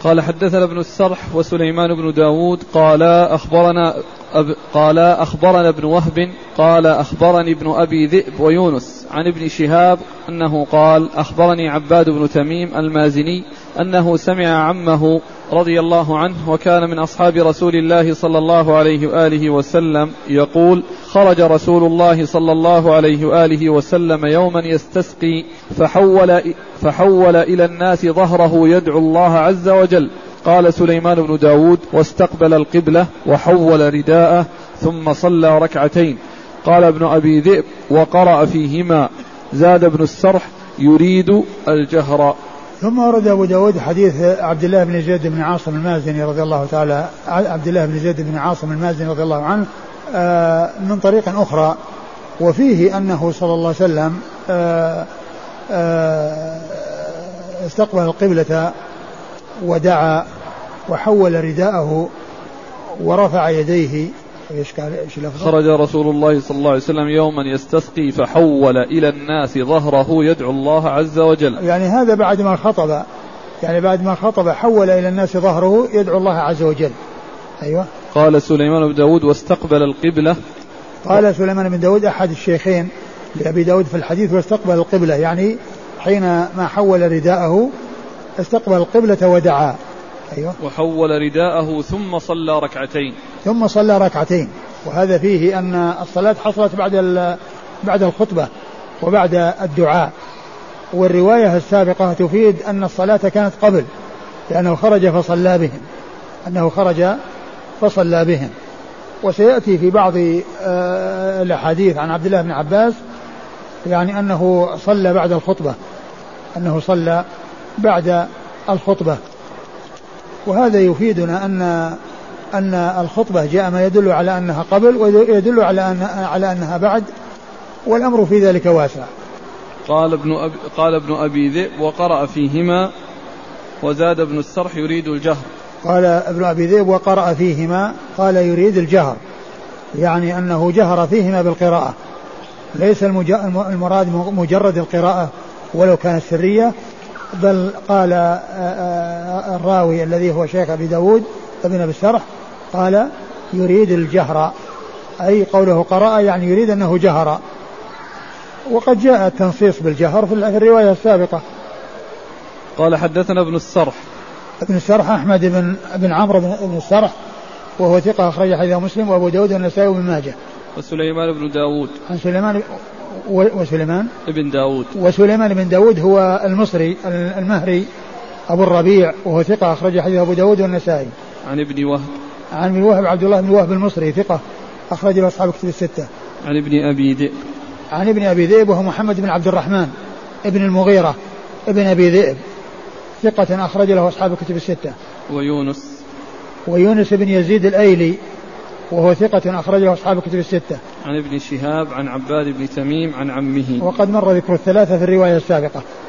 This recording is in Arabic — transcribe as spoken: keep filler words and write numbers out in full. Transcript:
قال حدثنا ابن السرح وسليمان بن داود قال أخبرنا أب قال أخبرنا ابن وهب قال أخبرني ابن أبي ذئب ويونس عن ابن شهاب أنه قال أخبرني عباد بن تميم المازني أنه سمع عمه رضي الله عنه وكان من أصحاب رسول الله صلى الله عليه وآله وسلم يقول خرج رسول الله صلى الله عليه وآله وسلم يوما يستسقي فحول, فحول إلى الناس ظهره يدعو الله عز وجل. قال سليمان بن داود واستقبل القبلة وحول رداءه ثم صلى ركعتين. قال ابن أبي ذئب وقرأ فيهما. زاد ابن السرح يريد الجهر. ثم ورد أبو داود حديث عبد الله بن زيد بن عاصم المازني رضي الله تعالى عبد الله بن زيد بن عاصم المازني رضي الله عنه من طريق أخرى وفيه أنه صلى الله عليه وسلم استقبل القبلة ودعا وحول رداءه ورفع يديه. خرج رسول الله صلى الله عليه وسلم يوما يستسقي فحول إلى الناس ظهره يدعو الله عز وجل. يعني هذا بعد ما خطب يعني بعد ما خطب حول إلى الناس ظهره يدعو الله عز وجل. أيوة. قال سليمان بن داود واستقبل القبلة. قال سليمان بن داود أحد الشيخين لأبي داود في الحديث واستقبل القبلة يعني حينما حول رداءه استقبل القبلة ودعا. أيوة. وحول رداءه ثم صلى ركعتين ثم صلى ركعتين وهذا فيه أن الصلاة حصلت بعد بعد الخطبة وبعد الدعاء. والرواية السابقة تفيد أن الصلاة كانت قبل لأنه خرج فصلى بهم أنه خرج فصلى بهم. وسيأتي في بعض الأحاديث عن عبد الله بن عباس يعني أنه صلى بعد الخطبة أنه صلى بعد الخطبة. وهذا يفيدنا أن أن الخطبة جاء ما يدل على أنها قبل ويدل على أن على أنها بعد والأمر في ذلك واسع. قال ابن أبي قال ابن أبي ذئب وقرأ فيهما. وزاد ابن السرح يريد الجهر. قال ابن أبي ذئب وقرأ فيهما قال يريد الجهر يعني أنه جهر فيهما بالقراءة ليس المراد مجرد القراءة ولو كانت سرية بل قال الراوي الذي هو شيخ أبي داود ابن أبي السرح قال يريد الجهر أي قوله قرأ يعني يريد أنه جهر. وقد جاء التنصيص بالجهر في الرواية السابقة. قال حدثنا ابن السرح. ابن السرح أحمد بن, بن عمرو بن السرح وهو ثقة أخرج حديثه مسلم وأبو داود والنسائي وابن ماجه. وسليمان بن داود. عن سليمان وسليمان ابن داود. وسليمان بن داود هو المصري المهري أبو الربيع وهو ثقة أخرج حديثه أبو داود والنسائي. عن ابن وهب. عن ابن وهب عبد الله بن وهب المصري ثقة أخرج له أصحاب الكتب الستة. عن ابن أبي ذئب. عن ابن أبي ذئب وهو محمد بن عبد الرحمن ابن المغيرة ابن أبي ذئب ثقة أخرج له أصحاب الكتب الستة. ويونس. ويونس بن يزيد الأيلي وهو ثقة أخرجه أصحاب الكتب الستة. عن ابن شهاب عن عباد بن تميم عن عمه. وقد مر ذكر الثلاثة في الرواية السابقة.